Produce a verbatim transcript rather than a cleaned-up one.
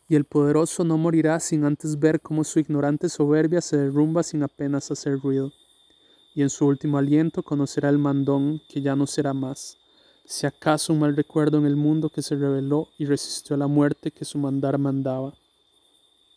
y el poderoso no morirá sin antes ver cómo su ignorante soberbia se derrumba sin apenas hacer ruido. Y en su último aliento conocerá el mandón que ya no será más, si acaso un mal recuerdo en el mundo que se rebeló y resistió a la muerte que su mandar mandaba.